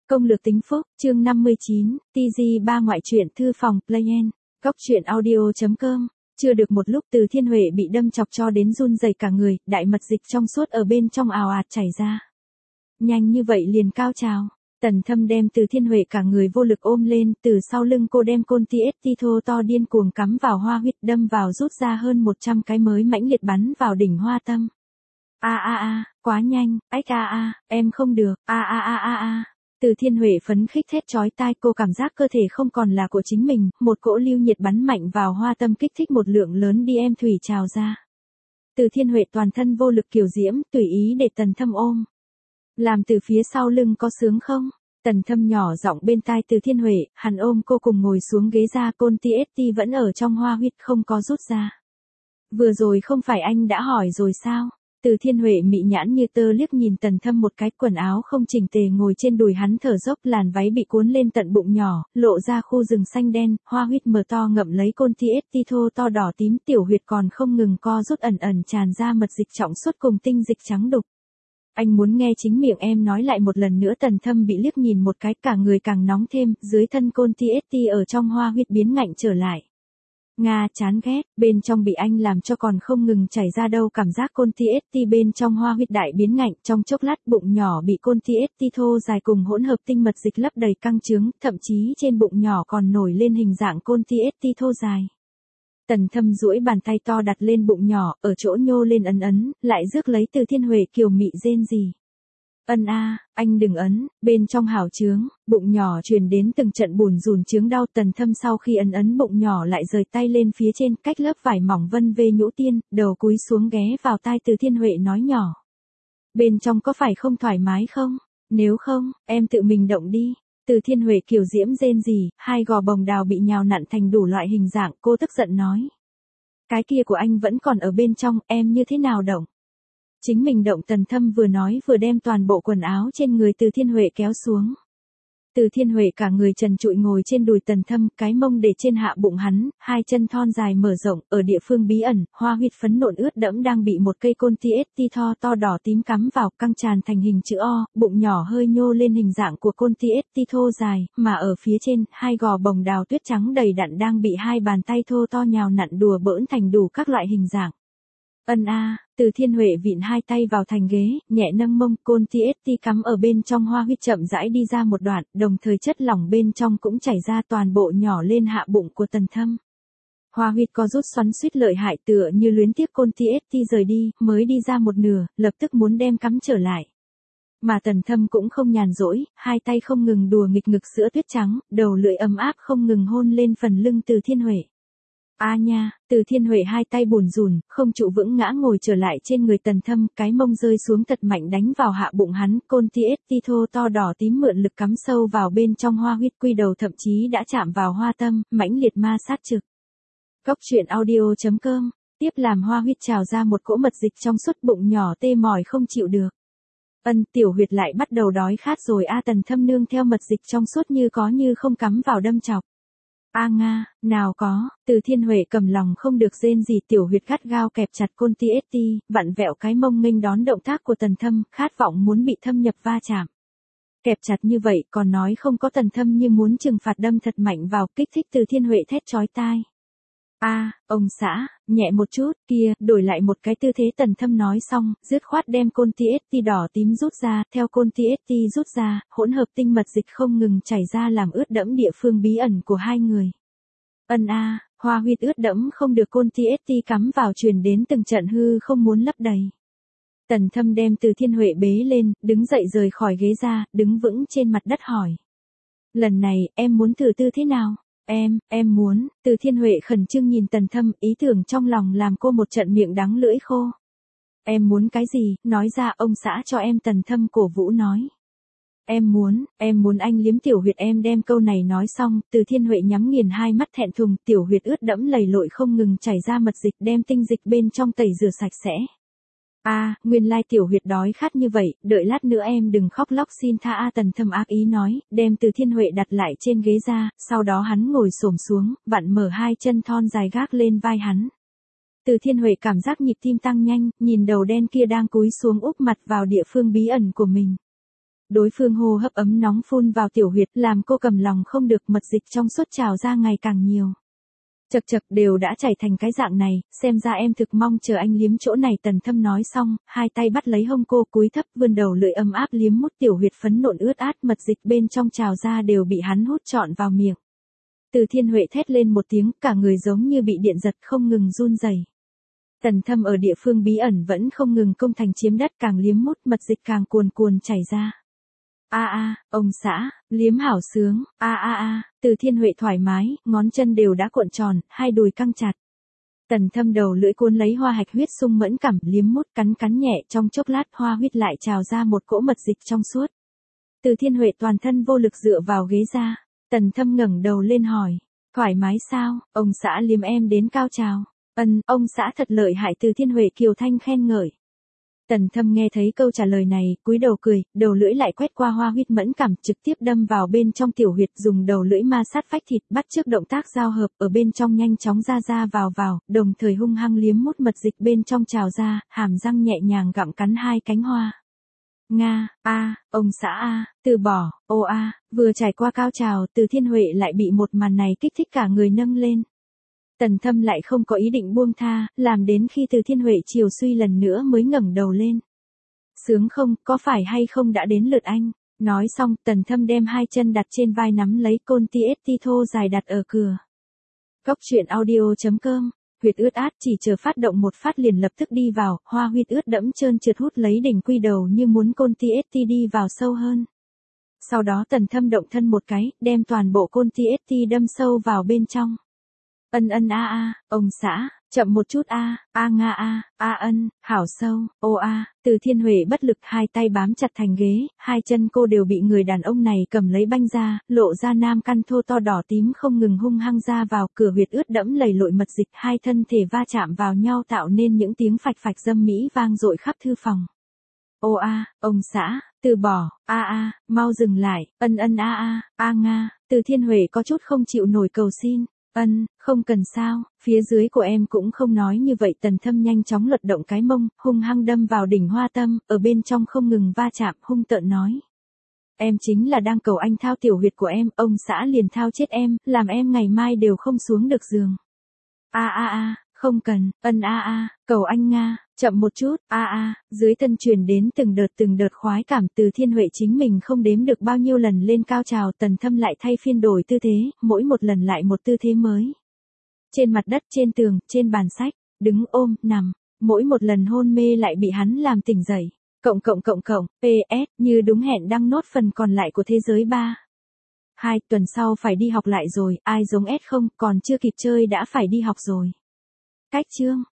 Công lược tính phúc, chương 59, TG3 ngoại truyện thư phòng, Playen, góc truyện audio.com. Chưa được một lúc Từ Thiên Huệ bị đâm chọc cho đến run rẩy cả người, đại mật dịch trong suốt ở bên trong ào ạt chảy ra. Nhanh như vậy liền cao trào. Tần Thâm đem Từ Thiên Huệ cả người vô lực ôm lên, từ sau lưng cô đem côn TST thô to điên cuồng cắm vào hoa huyết, đâm vào rút ra hơn 100 cái mới mãnh liệt bắn vào đỉnh hoa tâm. Quá nhanh, em không được, Từ Thiên Huệ phấn khích thét chói tai, cô cảm giác cơ thể không còn là của chính mình, một cỗ lưu nhiệt bắn mạnh vào hoa tâm kích thích một lượng lớn DM thủy trào ra. Từ Thiên Huệ toàn thân vô lực kiều diễm, tùy ý để Tần Thâm ôm. Làm từ phía sau lưng có sướng không? Tần Thâm nhỏ giọng bên tai Từ Thiên Huệ, hắn ôm cô cùng ngồi xuống ghế ra, côn TST vẫn ở trong hoa huyết không có rút ra. Vừa rồi không phải anh đã hỏi rồi sao? Từ Thiên Huệ mị nhãn như tơ liếc nhìn Tần Thâm một cái, quần áo không chỉnh tề ngồi trên đùi hắn thở dốc, làn váy bị cuốn lên tận bụng nhỏ, lộ ra khu rừng xanh đen, hoa huyết mờ to ngậm lấy côn TST thô to đỏ tím, tiểu huyệt còn không ngừng co rút, ẩn ẩn tràn ra mật dịch trọng suốt cùng tinh dịch trắng đục. Anh muốn nghe chính miệng em nói lại một lần nữa. Tần Thâm bị liếc nhìn một cái, cả người càng nóng thêm, dưới thân côn TST ở trong hoa huyết biến ngạnh trở lại. Nga chán ghét, bên trong bị anh làm cho còn không ngừng chảy ra đâu, cảm giác côn TST bên trong hoa huyết đại biến ngạnh, trong chốc lát bụng nhỏ bị côn TST thô dài cùng hỗn hợp tinh mật dịch lấp đầy căng trướng, thậm chí trên bụng nhỏ còn nổi lên hình dạng côn TST thô dài. Tần Thâm duỗi bàn tay to đặt lên bụng nhỏ, ở chỗ nhô lên ấn, lại rước lấy Từ Thiên Huệ kiều mị rên rỉ. Anh đừng ấn, bên trong hảo trướng, bụng nhỏ truyền đến từng trận bùn rùn trướng đau. Tần Thâm sau khi ấn bụng nhỏ lại rời tay lên phía trên, cách lớp vải mỏng vân vê nhũ tiên, đầu cúi xuống ghé vào tai Từ Thiên Huệ nói nhỏ. Bên trong có phải không thoải mái không? Nếu không, em tự mình động đi. Từ Thiên Huệ kiều diễm rên rỉ, hai gò bồng đào bị nhào nặn thành đủ loại hình dạng, cô tức giận nói. Cái kia của anh vẫn còn ở bên trong, em như thế nào động? Chính mình động. Tần Thâm vừa nói vừa đem toàn bộ quần áo trên người Từ Thiên Huệ kéo xuống. Từ Thiên Huệ cả người trần trụi ngồi trên đùi Tần Thâm, cái mông để trên hạ bụng hắn, hai chân thon dài mở rộng, ở địa phương bí ẩn, hoa huyết phấn nộn ướt đẫm đang bị một cây côn TST thô to đỏ tím cắm vào, căng tràn thành hình chữ O, bụng nhỏ hơi nhô lên hình dạng của côn TST thô dài, mà ở phía trên, hai gò bồng đào tuyết trắng đầy đặn đang bị hai bàn tay thô to nhào nặn đùa bỡn thành đủ các loại hình dạng. Từ Thiên Huệ vịn hai tay vào thành ghế, nhẹ nâng mông, côn TST cắm ở bên trong hoa huyết chậm rãi đi ra một đoạn, đồng thời chất lỏng bên trong cũng chảy ra toàn bộ nhỏ lên hạ bụng của Tần Thâm. Hoa huyết có rút xoắn suýt lợi hại, tựa như luyến tiếc côn TST rời đi, mới đi ra một nửa, lập tức muốn đem cắm trở lại. Mà Tần Thâm cũng không nhàn rỗi, hai tay không ngừng đùa nghịch ngực sữa tuyết trắng, đầu lưỡi ấm áp không ngừng hôn lên phần lưng Từ Thiên Huệ. Từ Thiên Huệ hai tay bùn rùn, không trụ vững ngã ngồi trở lại trên người Tần Thâm, cái mông rơi xuống thật mạnh đánh vào hạ bụng hắn, côn TST thô to đỏ tím mượn lực cắm sâu vào bên trong hoa huyết, quy đầu thậm chí đã chạm vào hoa tâm, mãnh liệt ma sát trực. Góc truyện audio.com, tiếp làm hoa huyết trào ra một cỗ mật dịch trong suốt, bụng nhỏ tê mỏi không chịu được. Tiểu huyệt lại bắt đầu đói khát rồi. Tần Thâm nương theo mật dịch trong suốt như có như không cắm vào đâm chọc. Nga, nào có. Từ Thiên Huệ cầm lòng không được rên rỉ, tiểu huyệt gắt gao kẹp chặt côn TST, vặn vẹo cái mông nghênh đón động tác của Tần Thâm, khát vọng muốn bị thâm nhập va chạm. Kẹp chặt như vậy còn nói không có. Tần Thâm như muốn trừng phạt đâm thật mạnh vào, kích thích Từ Thiên Huệ thét chói tai. Ông xã, nhẹ một chút, kia, đổi lại một cái tư thế. Tần Thâm nói xong, dứt khoát đem côn TST đỏ tím rút ra, theo côn TST rút ra, hỗn hợp tinh mật dịch không ngừng chảy ra làm ướt đẫm địa phương bí ẩn của hai người. Hoa huyết ướt đẫm không được côn TST cắm vào, truyền đến từng trận hư không muốn lấp đầy. Tần Thâm đem Từ Thiên Huệ bế lên, đứng dậy rời khỏi ghế ra, đứng vững trên mặt đất hỏi. Lần này, em muốn thử tư thế nào? Em muốn. Từ Thiên Huệ khẩn trương nhìn Tần Thâm, ý tưởng trong lòng làm cô một trận miệng đắng lưỡi khô. Em muốn cái gì, nói ra ông xã cho em. Tần Thâm cổ vũ nói. Em muốn anh liếm tiểu huyệt em. Đem câu này nói xong, Từ Thiên Huệ nhắm nghiền hai mắt thẹn thùng, tiểu huyệt ướt đẫm lầy lội không ngừng chảy ra mật dịch, đem tinh dịch bên trong tẩy rửa sạch sẽ. Nguyên lai tiểu huyệt đói khát như vậy, đợi lát nữa em đừng khóc lóc xin tha. Tần Thâm ác ý nói, đem Từ Thiên Huệ đặt lại trên ghế ra, sau đó hắn ngồi xổm xuống, vặn mở hai chân thon dài gác lên vai hắn. Từ Thiên Huệ cảm giác nhịp tim tăng nhanh, nhìn đầu đen kia đang cúi xuống úp mặt vào địa phương bí ẩn của mình. Đối phương hô hấp ấm nóng phun vào tiểu huyệt làm cô cầm lòng không được, mật dịch trong suốt trào ra ngày càng nhiều. Chật chật, đều đã chảy thành cái dạng này, xem ra em thực mong chờ anh liếm chỗ này. Tần Thâm nói xong, hai tay bắt lấy hông cô, cúi thấp vươn đầu lưỡi ấm áp liếm mút tiểu huyệt phấn nộn ướt át, mật dịch bên trong trào ra đều bị hắn hút trọn vào miệng. Từ Thiên Huệ thét lên một tiếng, cả người giống như bị điện giật không ngừng run rẩy. Tần Thâm ở địa phương bí ẩn vẫn không ngừng công thành chiếm đất, càng liếm mút mật dịch càng cuồn cuồn chảy ra. A a, ông xã, liếm hảo sướng, a a a, Từ Thiên Huệ thoải mái, ngón chân đều đã cuộn tròn, hai đùi căng chặt. Tần Thâm đầu lưỡi cuốn lấy hoa hạch huyết sung mẫn cảm, liếm mút cắn cắn nhẹ, trong chốc lát hoa huyết lại trào ra một cỗ mật dịch trong suốt. Từ Thiên Huệ toàn thân vô lực dựa vào ghế ra, Tần Thâm ngẩng đầu lên hỏi, thoải mái sao, ông xã liếm em đến cao trào. Ông xã thật lợi hại. Từ Thiên Huệ kiều thanh khen ngợi. Tần Thâm nghe thấy câu trả lời này, cúi đầu cười, đầu lưỡi lại quét qua hoa huyết mẫn cảm, trực tiếp đâm vào bên trong tiểu huyệt, dùng đầu lưỡi ma sát vách thịt, bắt chước động tác giao hợp, ở bên trong nhanh chóng ra vào, đồng thời hung hăng liếm mút mật dịch bên trong trào ra, hàm răng nhẹ nhàng gặm cắn hai cánh hoa. Nga, a, ông xã a, từ bỏ, ô a, vừa trải qua cao trào, Từ Thiên Huệ lại bị một màn này kích thích cả người nâng lên. Tần Thâm lại không có ý định buông tha, làm đến khi Từ Thiên Huệ chiều suy lần nữa mới ngẩng đầu lên. Sướng không, có phải hay không đã đến lượt anh? Nói xong, Tần Thâm đem hai chân đặt trên vai nắm lấy côn TST thô dài đặt ở cửa. Góc truyện audio.com, huyệt ướt át chỉ chờ phát động một phát liền lập tức đi vào, hoa huyết ướt đẫm trơn trượt hút lấy đỉnh quy đầu như muốn côn TST đi vào sâu hơn. Sau đó Tần Thâm động thân một cái, đem toàn bộ côn TST đâm sâu vào bên trong. Ông xã, chậm một chút Nga hảo sâu, Từ Thiên Huệ bất lực, hai tay bám chặt thành ghế, hai chân cô đều bị người đàn ông này cầm lấy banh ra, lộ ra nam căn thô to đỏ tím không ngừng hung hăng ra vào, cửa huyệt ướt đẫm lầy lội mật dịch, hai thân thể va chạm vào nhau tạo nên những tiếng phạch phạch dâm mỹ vang dội khắp thư phòng. Ông xã, từ bỏ, mau dừng lại, Nga, Từ Thiên Huệ có chút không chịu nổi cầu xin. Không cần sao, phía dưới của em cũng không nói như vậy. Tần Thâm nhanh chóng lật động cái mông, hung hăng đâm vào đỉnh hoa tâm, ở bên trong không ngừng va chạm, hung tợn nói. Em chính là đang cầu anh thao tiểu huyệt của em, ông xã liền thao chết em, làm em ngày mai đều không xuống được giường. Không cần, cầu anh Nga, chậm một chút, dưới thân truyền đến từng đợt khoái cảm. Từ Thiên Huệ chính mình không đếm được bao nhiêu lần lên cao trào, Tần Thâm lại thay phiên đổi tư thế, mỗi một lần lại một tư thế mới. Trên mặt đất, trên tường, trên bàn sách, đứng ôm, nằm, mỗi một lần hôn mê lại bị hắn làm tỉnh dậy. PS, như đúng hẹn đăng nốt phần còn lại của thế giới 3. 2 tuần sau phải đi học lại rồi, ai giống S không, còn chưa kịp chơi đã phải đi học rồi. Cách chương